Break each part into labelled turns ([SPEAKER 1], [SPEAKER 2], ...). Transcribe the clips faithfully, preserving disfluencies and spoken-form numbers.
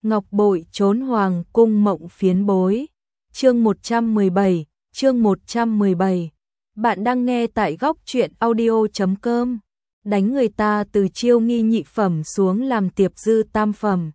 [SPEAKER 1] Ngọc bội trốn hoàng cung mộng phiến bối. Chương một trăm mười bảy, chương một trăm mười bảy. Bạn đang nghe tại góc truyện audio chấm com. Đánh người ta từ chiêu nghi nhị phẩm xuống làm tiệp dư tam phẩm.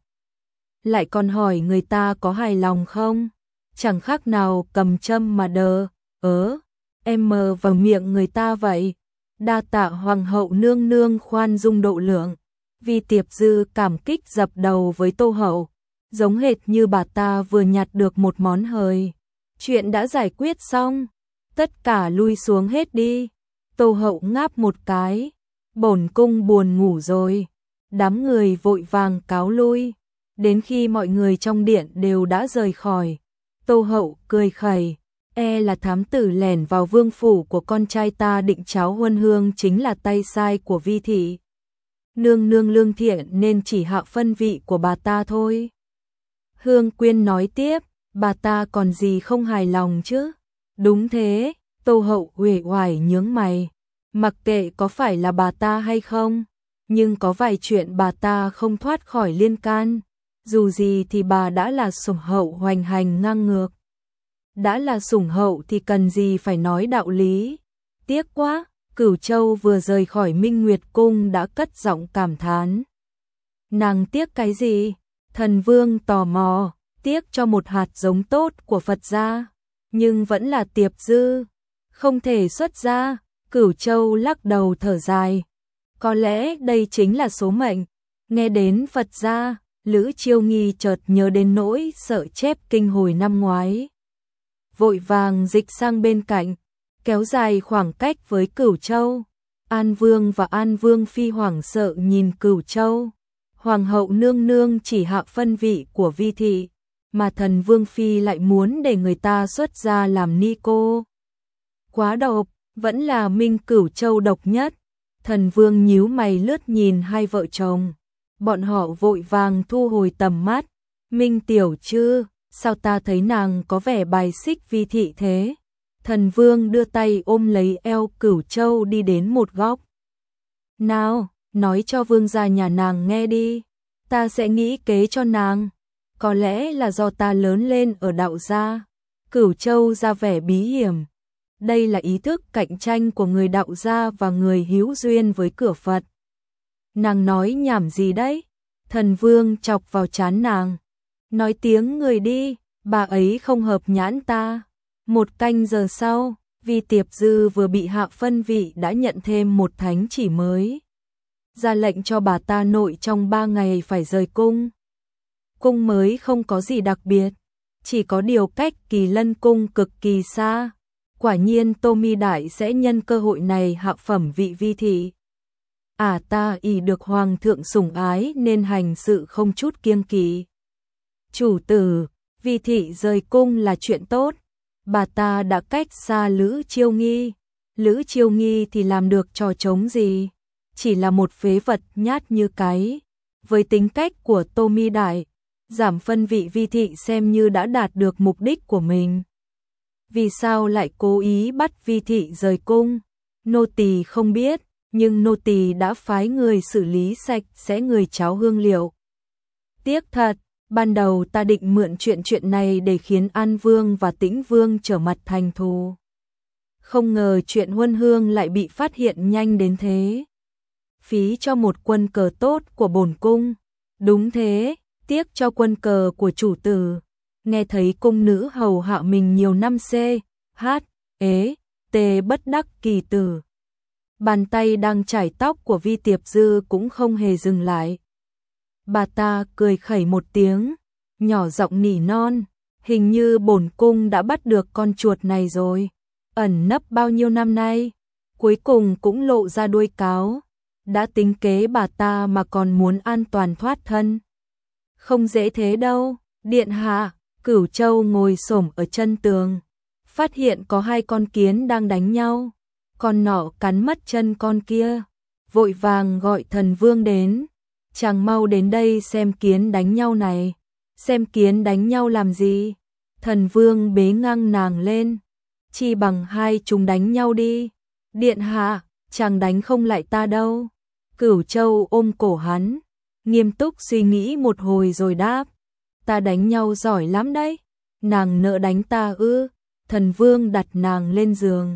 [SPEAKER 1] Lại còn hỏi người ta có hài lòng không? Chẳng khác nào cầm châm mà đờ, ớ, em mờ vào miệng người ta vậy. Đa tạ hoàng hậu nương nương khoan dung độ lượng. Vì tiệp dư cảm kích dập đầu với tô hậu, giống hệt như bà ta vừa nhặt được một món hời. Chuyện đã giải quyết xong, tất cả lui xuống hết đi. Tô hậu ngáp một cái, bổn cung buồn ngủ rồi. Đám người vội vàng cáo lui, đến khi mọi người trong điện đều đã rời khỏi. Tô hậu cười khẩy, e là thám tử lẻn vào vương phủ của con trai ta định cháo huân hương chính là tay sai của Vi thị. Nương nương lương thiện nên chỉ hạ phân vị của bà ta thôi. Hương Quyên nói tiếp, bà ta còn gì không hài lòng chứ? Đúng thế, Tô hậu uể oải nhướng mày. Mặc kệ có phải là bà ta hay không, nhưng có vài chuyện bà ta không thoát khỏi liên can. Dù gì thì bà đã là sủng hậu hoành hành ngang ngược. Đã là sủng hậu thì cần gì phải nói đạo lý. Tiếc quá, Cửu Châu vừa rời khỏi Minh Nguyệt Cung đã cất giọng cảm thán. Nàng tiếc cái gì? Thần Vương tò mò, tiếc cho một hạt giống tốt của Phật gia, nhưng vẫn là tiệp dư, không thể xuất ra. Cửu Châu lắc đầu thở dài. Có lẽ đây chính là số mệnh. Nghe đến Phật gia, Lữ Chiêu Nghi chợt nhớ đến nỗi sợ chép kinh hồi năm ngoái. Vội vàng dịch sang bên cạnh, kéo dài khoảng cách với Cửu Châu. An Vương và An Vương Phi hoảng sợ nhìn Cửu Châu. Hoàng hậu nương nương chỉ hạ phân vị của Vi thị, mà thần Vương Phi lại muốn để người ta xuất gia làm ni cô. Quá độc, vẫn là Minh Cửu Châu độc nhất. Thần Vương nhíu mày lướt nhìn hai vợ chồng. Bọn họ vội vàng thu hồi tầm mắt. Minh tiểu chứ, sao ta thấy nàng có vẻ bài xích Vi thị thế? Thần Vương đưa tay ôm lấy eo Cửu Châu đi đến một góc. Nào, nói cho vương gia nhà nàng nghe đi, ta sẽ nghĩ kế cho nàng. Có lẽ là do ta lớn lên ở đạo gia. Cửu Châu ra vẻ bí hiểm. Đây là ý thức cạnh tranh của người đạo gia và người hữu duyên với cửa Phật. Nàng nói nhảm gì đấy? Thần Vương chọc vào trán nàng. Nói tiếng người đi, bà ấy không hợp nhãn ta. Một canh giờ sau, Vi tiệp dư vừa bị hạ phân vị đã nhận thêm một thánh chỉ mới. Ra lệnh cho bà ta nội trong ba ngày phải rời cung. Cung mới không có gì đặc biệt, chỉ có điều cách Kỳ Lân cung cực kỳ xa. Quả nhiên Tô Mi Đại sẽ nhân cơ hội này hạ phẩm vị Vi thị. À ta ỷ được hoàng thượng sủng ái nên hành sự không chút kiêng kỵ. Chủ tử, Vi thị rời cung là chuyện tốt. Bà ta đã cách xa Lữ Chiêu Nghi. Lữ Chiêu Nghi thì làm được trò trống gì? Chỉ là một phế vật nhát như cái. Với tính cách của Tô Mi Đại, giảm phân vị Vi thị xem như đã đạt được mục đích của mình. Vì sao lại cố ý bắt Vi thị rời cung? Nô tỳ không biết, nhưng nô tỳ đã phái người xử lý sạch sẽ người cháo hương liệu. Tiếc thật, ban đầu ta định mượn chuyện chuyện này để khiến An Vương và Tĩnh Vương trở mặt thành thù. Không ngờ chuyện huân hương lại bị phát hiện nhanh đến thế. Phí cho một quân cờ tốt của bổn cung. Đúng thế, tiếc cho quân cờ của chủ tử. Nghe thấy cung nữ hầu hạ mình nhiều năm c, h, ế, tê bất đắc kỳ tử. Bàn tay đang chải tóc của Vi tiệp dư cũng không hề dừng lại. Bà ta cười khẩy một tiếng, nhỏ giọng nỉ non, hình như bổn cung đã bắt được con chuột này rồi. Ẩn nấp bao nhiêu năm nay, cuối cùng cũng lộ ra đuôi cáo. Đã tính kế bà ta mà còn muốn an toàn thoát thân. Không dễ thế đâu, điện hạ. Cửu Châu ngồi xổm ở chân tường, phát hiện có hai con kiến đang đánh nhau. Con nọ cắn mất chân con kia, vội vàng gọi thần Vương đến. Chàng mau đến đây xem kiến đánh nhau này. Xem kiến đánh nhau làm gì? Thần Vương bế ngang nàng lên. Chi bằng hai chúng đánh nhau đi. Điện hạ, chàng đánh không lại ta đâu. Cửu Châu ôm cổ hắn, nghiêm túc suy nghĩ một hồi rồi đáp. ta đánh nhau giỏi lắm đấy. Nàng nỡ đánh ta ư? Thần Vương đặt nàng lên giường,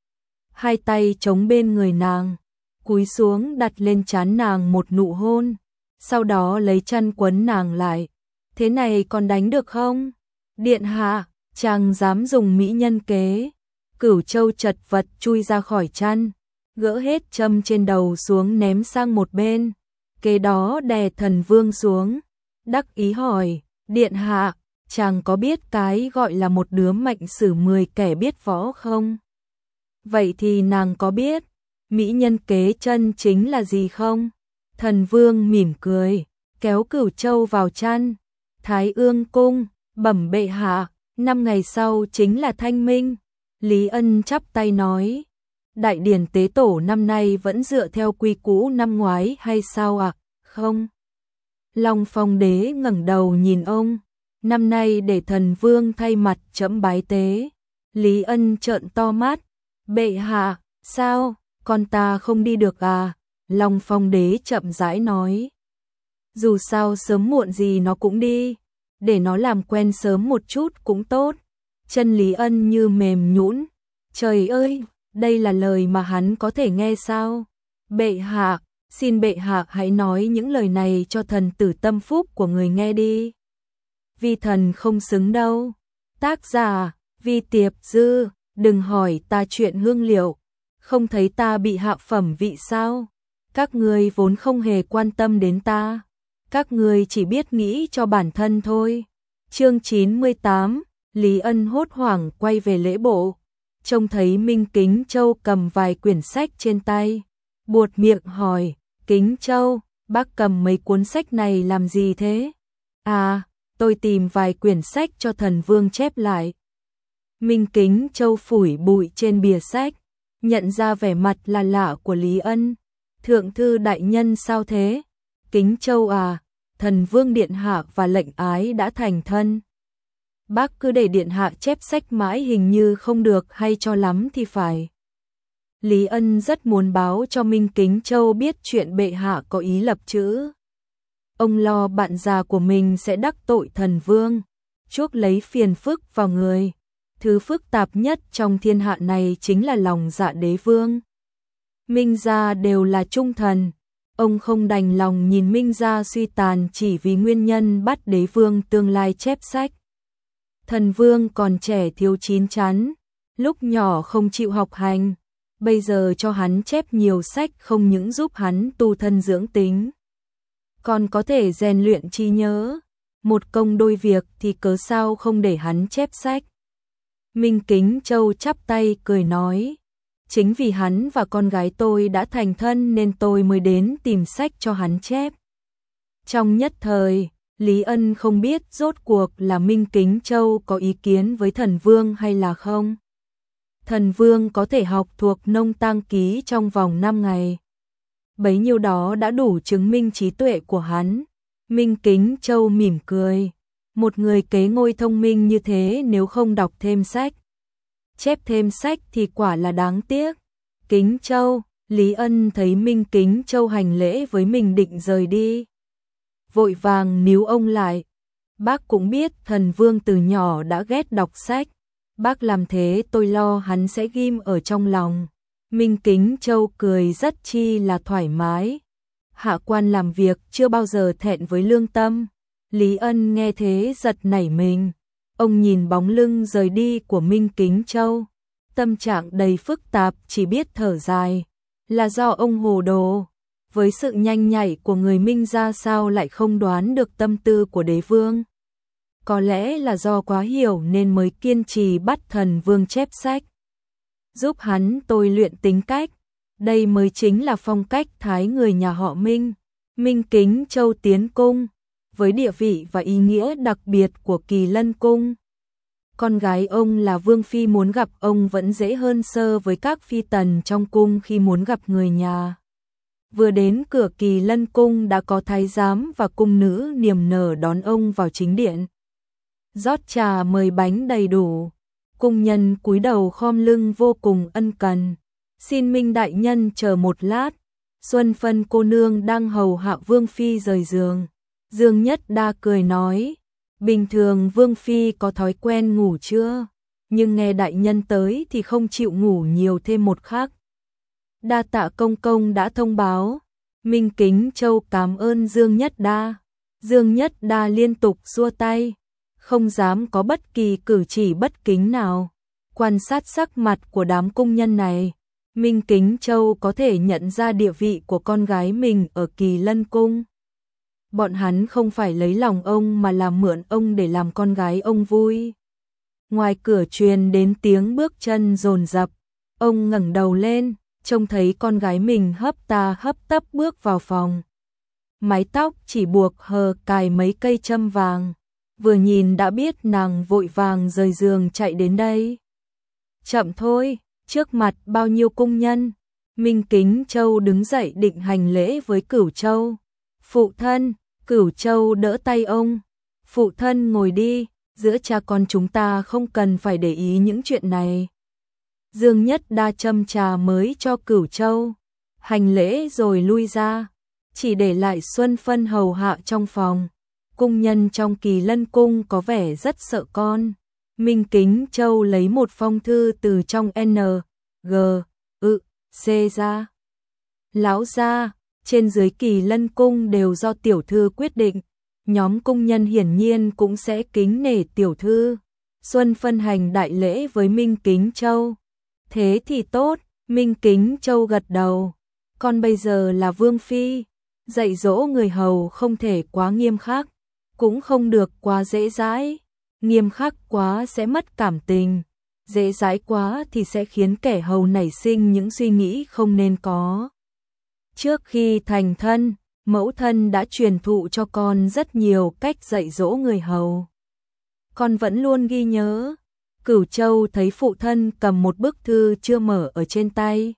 [SPEAKER 1] hai tay chống bên người nàng, cúi xuống đặt lên trán nàng một nụ hôn, sau đó lấy chăn quấn nàng lại. Thế này còn đánh được không? Điện hạ, chàng dám dùng mỹ nhân kế. Cửu Châu chật vật chui ra khỏi chăn, gỡ hết châm trên đầu xuống ném sang một bên, kế đó đè Thần Vương xuống, đắc ý hỏi, điện hạ, chàng có biết cái gọi là một đứa mạnh xử mười kẻ biết võ không? Vậy thì nàng có biết mỹ nhân kế chân chính là gì không? Thần Vương mỉm cười, kéo Cửu Châu vào chăn. Thái Ương cung, bẩm bệ hạ, năm ngày sau chính là Thanh Minh. Lý Ân chắp tay nói, đại điển tế tổ năm nay vẫn dựa theo quy cũ năm ngoái hay sao ạ? À? Không. Long Phong đế ngẩng đầu nhìn ông, năm nay để Thần Vương thay mặt trẫm bái tế. Lý Ân trợn to mắt, bệ hạ, sao, con ta không đi được à? Long Phong đế chậm rãi nói, dù sao sớm muộn gì nó cũng đi, để nó làm quen sớm một chút cũng tốt. Chân Lý Ân như mềm nhũn, trời ơi, đây là lời mà hắn có thể nghe sao? Bệ hạ, xin bệ hạ hãy nói những lời này cho thần tử tâm phúc của người nghe đi. Vi thần không xứng đâu. Tác giả, Vi Tiệp Dư, đừng hỏi ta chuyện hương liệu, không thấy ta bị hạ phẩm vị sao? Các ngươi vốn không hề quan tâm đến ta, các ngươi chỉ biết nghĩ cho bản thân thôi. Chương chín mươi tám, Lý Ân hốt hoảng quay về lễ bộ, trông thấy Minh Kính Châu cầm vài quyển sách trên tay, buột miệng hỏi, Kính Châu, bác cầm mấy cuốn sách này làm gì thế? À, tôi tìm vài quyển sách cho Thần Vương chép lại. Minh Kính Châu phủi bụi trên bìa sách, nhận ra vẻ mặt là lạ của Lý Ân. Thượng thư đại nhân sao thế? Kính Châu à, Thần Vương điện hạ và lệnh ái đã thành thân. Bác cứ để điện hạ chép sách mãi hình như không được hay cho lắm thì phải. Lý Ân rất muốn báo cho Minh Kính Châu biết chuyện bệ hạ có ý lập chữ. Ông lo bạn già của mình sẽ đắc tội Thần Vương, chuốc lấy phiền phức vào người. Thứ phức tạp nhất trong thiên hạ này chính là lòng dạ đế vương. Minh gia đều là trung thần, ông không đành lòng nhìn Minh gia suy tàn chỉ vì nguyên nhân bắt đế vương tương lai chép sách. Thần Vương còn trẻ thiếu chín chắn, lúc nhỏ không chịu học hành, bây giờ cho hắn chép nhiều sách không những giúp hắn tu thân dưỡng tính, còn có thể rèn luyện trí nhớ, một công đôi việc thì cớ sao không để hắn chép sách. Minh Kính Châu chắp tay cười nói, chính vì hắn và con gái tôi đã thành thân nên tôi mới đến tìm sách cho hắn chép. Trong nhất thời, Lý Ân không biết rốt cuộc là Minh Kính Châu có ý kiến với Thần Vương hay là không. Thần Vương có thể học thuộc nông tang ký trong vòng năm ngày. Bấy nhiêu đó đã đủ chứng minh trí tuệ của hắn. Minh Kính Châu mỉm cười. Một người kế ngôi thông minh như thế nếu không đọc thêm sách, chép thêm sách thì quả là đáng tiếc. Kính Châu, Lý Ân thấy Minh Kính Châu hành lễ với mình định rời đi, vội vàng níu ông lại. Bác cũng biết Thần Vương từ nhỏ đã ghét đọc sách, bác làm thế tôi lo hắn sẽ ghim ở trong lòng. Minh Kính Châu cười rất chi là thoải mái. Hạ quan làm việc chưa bao giờ thẹn với lương tâm. Lý Ân nghe thế giật nảy mình. Ông nhìn bóng lưng rời đi của Minh Kính Châu, tâm trạng đầy phức tạp, chỉ biết thở dài. Là do ông hồ đồ. Với sự nhanh nhạy của người Minh ra sao lại không đoán được tâm tư của đế vương. Có lẽ là do quá hiểu nên mới kiên trì bắt Thần Vương chép sách, giúp hắn tôi luyện tính cách. Đây mới chính là phong cách thái người nhà họ Minh. Minh Kính Châu tiến cung, với địa vị và ý nghĩa đặc biệt của Kỳ Lân cung. Con gái ông là Vương Phi muốn gặp ông vẫn dễ hơn sơ với các phi tần trong cung khi muốn gặp người nhà. Vừa đến cửa Kỳ Lân cung đã có thái giám và cung nữ niềm nở đón ông vào chính điện. Rót trà mời bánh đầy đủ. Cung nhân cúi đầu khom lưng vô cùng ân cần. Xin Minh đại nhân chờ một lát. Xuân Phân cô nương đang hầu hạ Vương Phi rời giường. Dương Nhất Đa cười nói, Bình thường Vương Phi có thói quen ngủ chưa? Nhưng nghe đại nhân tới thì không chịu ngủ nhiều thêm một khắc. Đa tạ công công đã thông báo. Minh Kính Châu cảm ơn Dương Nhất Đa. Dương Nhất Đa liên tục xua tay, không dám có bất kỳ cử chỉ bất kính nào. Quan sát sắc mặt của đám cung nhân này, Minh Kính Châu có thể nhận ra địa vị của con gái mình ở Kỳ Lân Cung. Bọn hắn không phải lấy lòng ông mà là mượn ông để làm con gái ông vui. Ngoài cửa truyền đến tiếng bước chân dồn dập, ông ngẩng đầu lên, trông thấy con gái mình hấp tà hấp tấp bước vào phòng. Mái tóc chỉ buộc hờ cài mấy cây châm vàng, vừa nhìn đã biết nàng vội vàng rời giường chạy đến đây. Chậm thôi, trước mặt bao nhiêu cung nhân, Minh Kính Châu đứng dậy định hành lễ với Cửu Châu. Phụ thân, Cửu Châu đỡ tay ông. Phụ thân ngồi đi, giữa cha con chúng ta không cần phải để ý những chuyện này. Dương Nhất Đa châm trà mới cho Cửu Châu, hành lễ rồi lui ra, chỉ để lại Xuân Phân hầu hạ trong phòng. Cung nhân trong Kỳ Lân Cung có vẻ rất sợ con. Minh Kính Châu lấy một phong thư từ trong N, G, ự, C ra. Lão gia, trên dưới Kỳ Lân Cung đều do tiểu thư quyết định, nhóm cung nhân hiển nhiên cũng sẽ kính nể tiểu thư. Xuân Phân hành đại lễ với Minh Kính Châu. Thế thì tốt, Minh Kính Châu gật đầu. Con bây giờ là Vương Phi, dạy dỗ người hầu không thể quá nghiêm khắc, cũng không được quá dễ dãi. Nghiêm khắc quá sẽ mất cảm tình, dễ dãi quá thì sẽ khiến kẻ hầu nảy sinh những suy nghĩ không nên có. Trước khi thành thân, mẫu thân đã truyền thụ cho con rất nhiều cách dạy dỗ người hầu. Con vẫn luôn ghi nhớ. Cửu Châu thấy phụ thân cầm một bức thư chưa mở ở trên tay.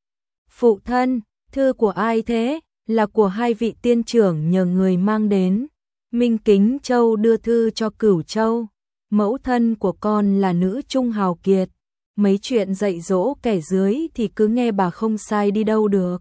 [SPEAKER 1] Phụ thân, thư của ai thế? Là của hai vị tiên trưởng nhờ người mang đến. Minh Kính Châu đưa thư cho Cửu Châu. Mẫu thân của con là nữ trung hào kiệt, mấy chuyện dạy dỗ kẻ dưới thì cứ nghe bà không sai đi đâu được.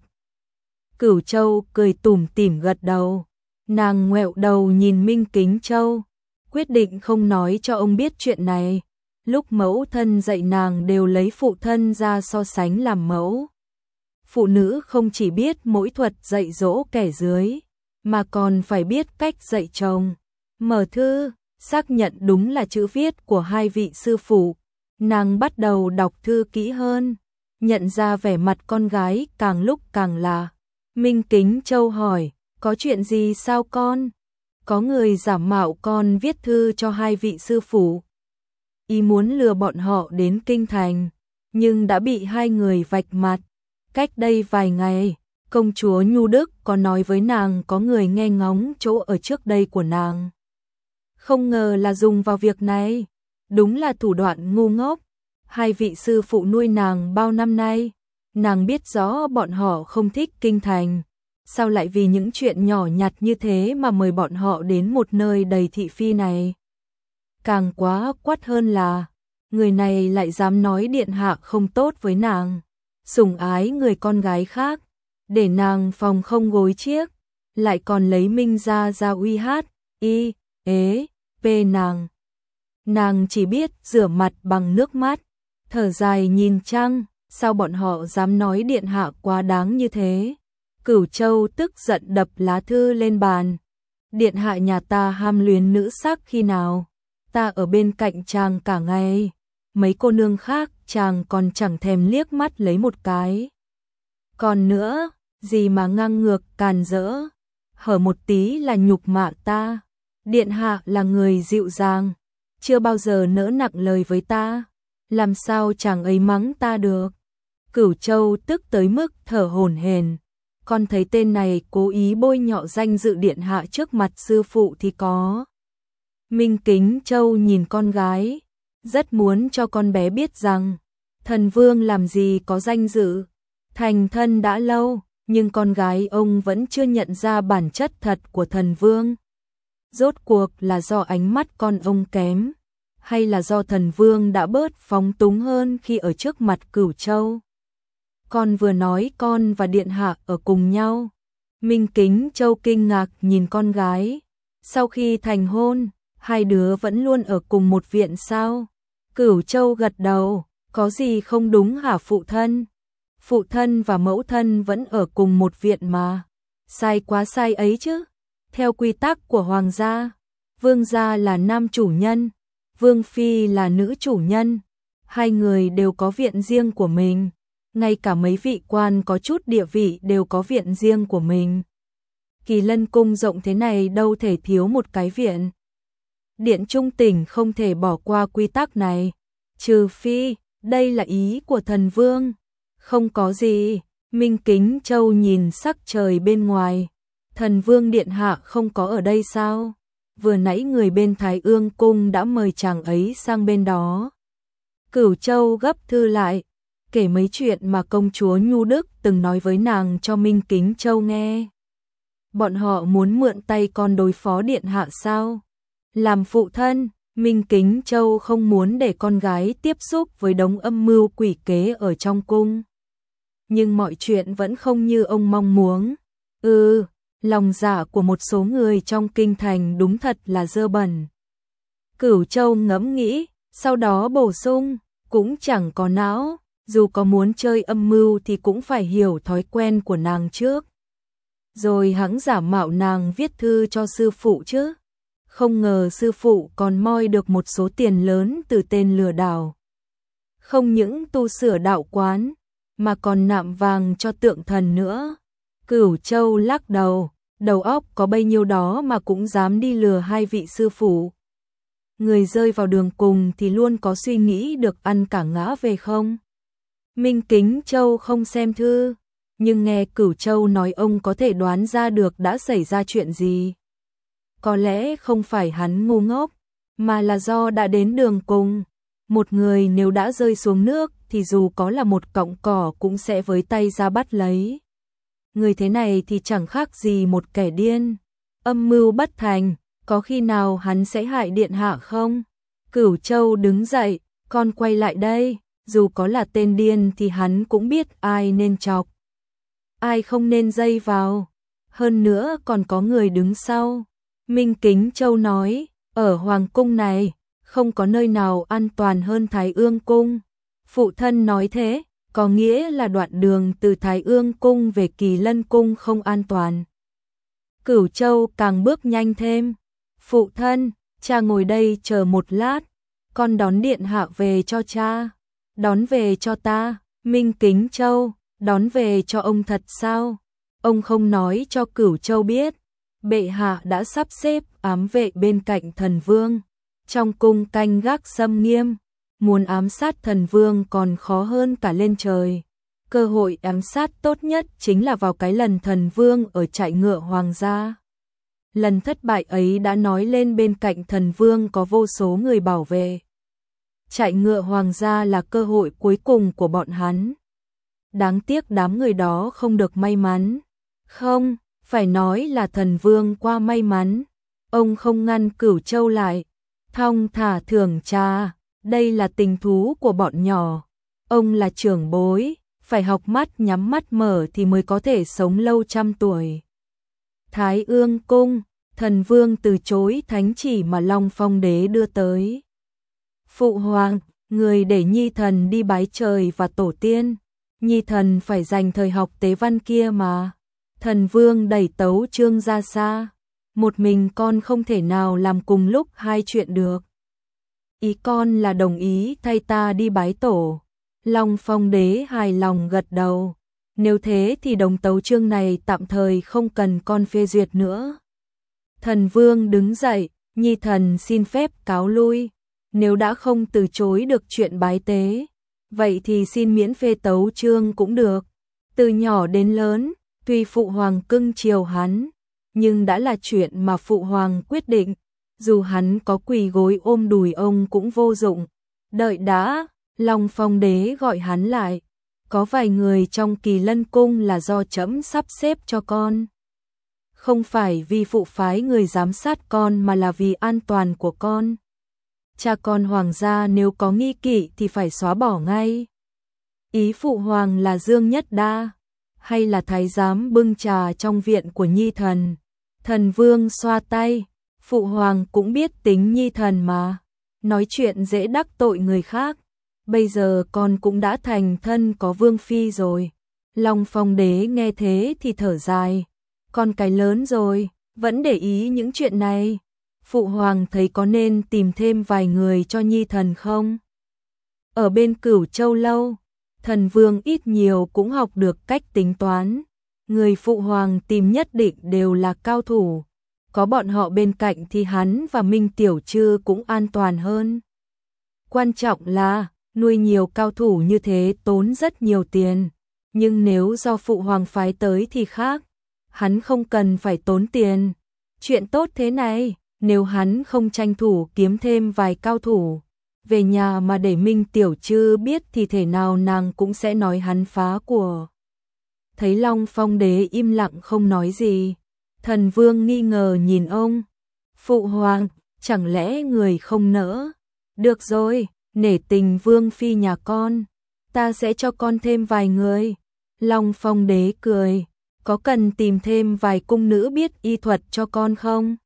[SPEAKER 1] Cửu Châu cười tủm tỉm gật đầu, nàng ngoẹo đầu nhìn Minh Kính Châu, quyết định không nói cho ông biết chuyện này. Lúc mẫu thân dạy nàng đều lấy phụ thân ra so sánh làm mẫu. Phụ nữ không chỉ biết mỗi thuật dạy dỗ kẻ dưới, mà còn phải biết cách dạy chồng. Mở thư, xác nhận đúng là chữ viết của hai vị sư phụ. Nàng bắt đầu đọc thư kỹ hơn, nhận ra vẻ mặt con gái càng lúc càng lạ. Minh Kính Châu hỏi, có chuyện gì sao con? Có người giả mạo con viết thư cho hai vị sư phụ, ý muốn lừa bọn họ đến kinh thành, nhưng đã bị hai người vạch mặt. Cách đây vài ngày, công chúa Nhu Đức có nói với nàng có người nghe ngóng chỗ ở trước đây của nàng. Không ngờ là dùng vào việc này, đúng là thủ đoạn ngu ngốc. Hai vị sư phụ nuôi nàng bao năm nay, nàng biết rõ bọn họ không thích kinh thành, sao lại vì những chuyện nhỏ nhặt như thế mà mời bọn họ đến một nơi đầy thị phi này. Càng quá quắt hơn là, người này lại dám nói điện hạ không tốt với nàng, sủng ái người con gái khác, để nàng phòng không gối chiếc, lại còn lấy Minh ra ra uy hát, y, ế, pê nàng. Nàng chỉ biết rửa mặt bằng nước mắt, thở dài nhìn trăng, sao bọn họ dám nói điện hạ quá đáng như thế. Cửu Châu tức giận đập lá thư lên bàn. Điện hạ nhà ta ham luyến nữ sắc khi nào? Ta ở bên cạnh chàng cả ngày, mấy cô nương khác chàng còn chẳng thèm liếc mắt lấy một cái. Còn nữa, gì mà ngang ngược càn rỡ, hở một tí là nhục mạ ta. Điện hạ là người dịu dàng, chưa bao giờ nỡ nặng lời với ta, làm sao chàng ấy mắng ta được. Cửu Châu tức tới mức thở hổn hển. Con thấy tên này cố ý bôi nhọ danh dự điện hạ trước mặt sư phụ thì có. Minh Kính Châu nhìn con gái, rất muốn cho con bé biết rằng thần vương làm gì có danh dự. Thành thân đã lâu, nhưng con gái ông vẫn chưa nhận ra bản chất thật của thần vương. Rốt cuộc là do ánh mắt con ông kém, hay là do thần vương đã bớt phóng túng hơn khi ở trước mặt Cửu Châu. Con vừa nói con và điện hạ ở cùng nhau. Minh Kính Châu kinh ngạc nhìn con gái. Sau khi thành hôn, hai đứa vẫn luôn ở cùng một viện sao? Cửu Châu gật đầu, có gì không đúng hả phụ thân? Phụ thân và mẫu thân vẫn ở cùng một viện mà. Sai quá sai ấy chứ. Theo quy tắc của hoàng gia, vương gia là nam chủ nhân, vương phi là nữ chủ nhân. Hai người đều có viện riêng của mình. Ngay cả mấy vị quan có chút địa vị đều có viện riêng của mình. Kỳ Lân cung rộng thế này đâu thể thiếu một cái viện. Điện Trung Tỉnh không thể bỏ qua quy tắc này. Trừ phi, đây là ý của thần vương. Không có gì. Minh Kính Châu nhìn sắc trời bên ngoài. Thần vương điện hạ không có ở đây sao? Vừa nãy người bên Thái Ương cung đã mời chàng ấy sang bên đó. Cửu Châu gấp thư lại, kể mấy chuyện mà công chúa Nhu Đức từng nói với nàng cho Minh Kính Châu nghe. Bọn họ muốn mượn tay con đối phó điện hạ sao? Làm phụ thân, Minh Kính Châu không muốn để con gái tiếp xúc với đống âm mưu quỷ kế ở trong cung. Nhưng mọi chuyện vẫn không như ông mong muốn. Ừ, lòng dạ của một số người trong kinh thành đúng thật là dơ bẩn. Cửu Châu ngẫm nghĩ, sau đó bổ sung, cũng chẳng có não, dù có muốn chơi âm mưu thì cũng phải hiểu thói quen của nàng trước. Rồi hẵng giả mạo nàng viết thư cho sư phụ chứ. Không ngờ sư phụ còn moi được một số tiền lớn từ tên lừa đảo. Không những tu sửa đạo quán, mà còn nạm vàng cho tượng thần nữa. Cửu Châu lắc đầu, đầu óc có bấy nhiêu đó mà cũng dám đi lừa hai vị sư phụ. Người rơi vào đường cùng thì luôn có suy nghĩ được ăn cả ngã về không? Minh Kính Châu không xem thư, nhưng nghe Cửu Châu nói ông có thể đoán ra được đã xảy ra chuyện gì. Có lẽ không phải hắn ngu ngốc, mà là do đã đến đường cùng. Một người nếu đã rơi xuống nước thì dù có là một cọng cỏ cũng sẽ với tay ra bắt lấy. Người thế này thì chẳng khác gì một kẻ điên. Âm mưu bất thành, có khi nào hắn sẽ hại điện hạ không? Cửu Châu đứng dậy, con quay lại đây, dù có là tên điên thì hắn cũng biết ai nên chọc, ai không nên dây vào. Hơn nữa còn có người đứng sau. Minh Kính Châu nói, ở Hoàng cung này, không có nơi nào an toàn hơn Thái Ương cung. Phụ thân nói thế, có nghĩa là đoạn đường từ Thái Ương cung về Kỳ Lân cung không an toàn. Cửu Châu càng bước nhanh thêm. Phụ thân, cha ngồi đây chờ một lát, con đón điện hạ về cho cha. Đón về cho ta. Minh Kính Châu, đón về cho ông thật sao? Ông không nói cho Cửu Châu biết. Bệ hạ đã sắp xếp ám vệ bên cạnh thần vương. Trong cung canh gác xâm nghiêm. Muốn ám sát thần vương còn khó hơn cả lên trời. Cơ hội ám sát tốt nhất chính là vào cái lần thần vương ở trại ngựa hoàng gia. Lần thất bại ấy đã nói lên bên cạnh thần vương có vô số người bảo vệ. Trại ngựa hoàng gia là cơ hội cuối cùng của bọn hắn. Đáng tiếc đám người đó không được may mắn. Không, phải nói là thần vương qua may mắn. Ông không ngăn Cửu Châu lại. Thong thả thưởng trà, đây là tình thú của bọn nhỏ. Ông là trưởng bối, phải học mắt nhắm mắt mở thì mới có thể sống lâu trăm tuổi. Thái Ương cung, thần vương từ chối thánh chỉ mà Long Phong đế đưa tới. Phụ hoàng, người để nhi thần đi bái trời và tổ tiên. Nhi thần phải dành thời học tế văn kia mà. Thần vương đẩy tấu chương ra xa. Một mình con không thể nào làm cùng lúc hai chuyện được. Ý con là đồng ý thay ta đi bái tổ. Long Phong đế hài lòng gật đầu. Nếu thế thì đồng tấu chương này tạm thời không cần con phê duyệt nữa. Thần vương đứng dậy, nhi thần xin phép cáo lui. Nếu đã không từ chối được chuyện bái tế, vậy thì xin miễn phê tấu chương cũng được. Từ nhỏ đến lớn, tuy phụ hoàng cưng chiều hắn, nhưng đã là chuyện mà phụ hoàng quyết định. Dù hắn có quỳ gối ôm đùi ông cũng vô dụng. Đợi đã, Long Phong đế gọi hắn lại. Có vài người trong Kỳ Lân cung là do trẫm sắp xếp cho con. Không phải vì phụ phái người giám sát con mà là vì an toàn của con. Cha con hoàng gia nếu có nghi kỵ thì phải xóa bỏ ngay. Ý phụ hoàng là Dương Nhất Đa, hay là thái giám bưng trà trong viện của nhi thần? Thần vương xoa tay, Phụ hoàng cũng biết tính nhi thần mà, nói chuyện dễ đắc tội người khác, bây giờ con cũng đã thành thân có vương phi rồi. Long Phong đế nghe thế thì thở dài, con cái lớn rồi, vẫn để ý những chuyện này. Phụ hoàng thấy có nên tìm thêm vài người cho nhi thần không? Ở bên Cửu Châu lâu, thần vương ít nhiều cũng học được cách tính toán. Người phụ hoàng tìm nhất định đều là cao thủ. Có bọn họ bên cạnh thì hắn và Minh Tiểu Trư cũng an toàn hơn. Quan trọng là, nuôi nhiều cao thủ như thế tốn rất nhiều tiền. Nhưng nếu do phụ hoàng phái tới thì khác. Hắn không cần phải tốn tiền. Chuyện tốt thế này, nếu hắn không tranh thủ kiếm thêm vài cao thủ, về nhà mà để Minh Tiểu Trư biết thì thể nào nàng cũng sẽ nói hắn phá của. Thấy Long Phong đế im lặng không nói gì, thần vương nghi ngờ nhìn ông. Phụ hoàng, chẳng lẽ người không nỡ? Được rồi, nể tình vương phi nhà con, ta sẽ cho con thêm vài người. Long Phong đế cười, có cần tìm thêm vài cung nữ biết y thuật cho con không?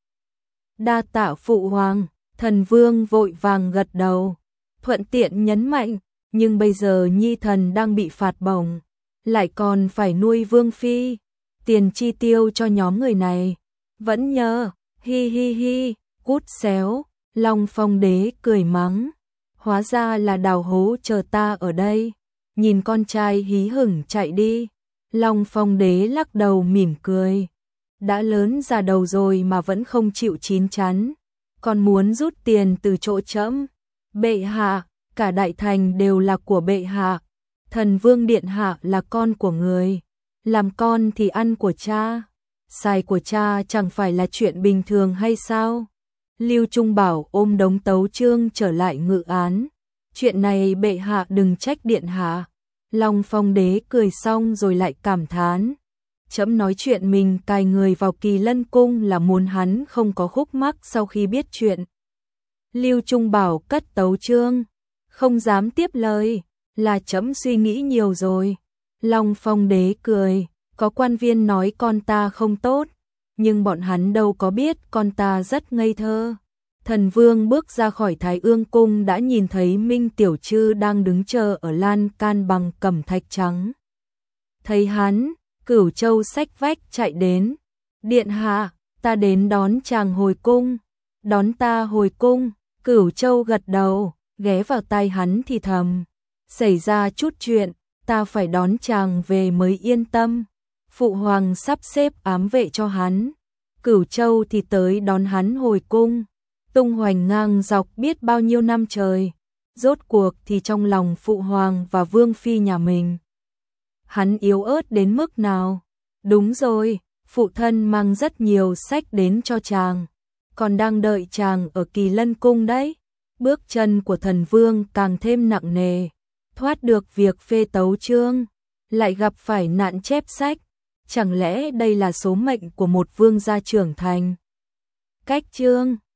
[SPEAKER 1] Đa tạ phụ hoàng, thần vương vội vàng gật đầu, thuận tiện nhấn mạnh, nhưng bây giờ nhi thần đang bị phạt bổng, lại còn phải nuôi vương phi, tiền chi tiêu cho nhóm người này, vẫn nhớ, hi hi hi, cút xéo. Long Phong đế cười mắng, hóa ra là đào hố chờ ta ở đây, nhìn con trai hí hửng chạy đi. Long Phong đế lắc đầu mỉm cười, đã lớn già đầu rồi mà vẫn không chịu chín chắn, còn muốn rút tiền từ chỗ trẫm. Bệ hạ, cả đại thành đều là của bệ hạ, thần vương điện hạ là con của người, làm con thì ăn của cha, xài của cha chẳng phải là chuyện bình thường hay sao? Lưu Trung Bảo ôm đống tấu chương trở lại ngự án, chuyện này bệ hạ đừng trách điện hạ. Long Phong đế cười xong rồi lại cảm thán, trẫm nói chuyện mình cài người vào Kỳ Lân cung là muốn hắn không có khúc mắc sau khi biết chuyện. Lưu Trung Bảo cất tấu chương, không dám tiếp lời, là trẫm suy nghĩ nhiều rồi. Long Phong đế cười, có quan viên nói con ta không tốt, nhưng bọn hắn đâu có biết con ta rất ngây thơ. Thần vương bước ra khỏi Thái Ương cung đã nhìn thấy Minh Tiểu Trư đang đứng chờ ở lan can bằng cẩm thạch trắng. Thấy hắn, Cửu Châu xách vách chạy đến, điện hạ, ta đến đón chàng hồi cung. Đón ta hồi cung? Cửu Châu gật đầu, ghé vào tai hắn thì thầm, xảy ra chút chuyện, ta phải đón chàng về mới yên tâm. Phụ hoàng sắp xếp ám vệ cho hắn, Cửu Châu thì tới đón hắn hồi cung. Tung hoành ngang dọc biết bao nhiêu năm trời, rốt cuộc thì trong lòng phụ hoàng và vương phi nhà mình, hắn yếu ớt đến mức nào? Đúng rồi, phụ thân mang rất nhiều sách đến cho chàng, còn đang đợi chàng ở Kỳ Lân cung đấy. Bước chân của thần vương càng thêm nặng nề, thoát được việc phê tấu chương, lại gặp phải nạn chép sách, chẳng lẽ đây là số mệnh của một vương gia trưởng thành? Cách chương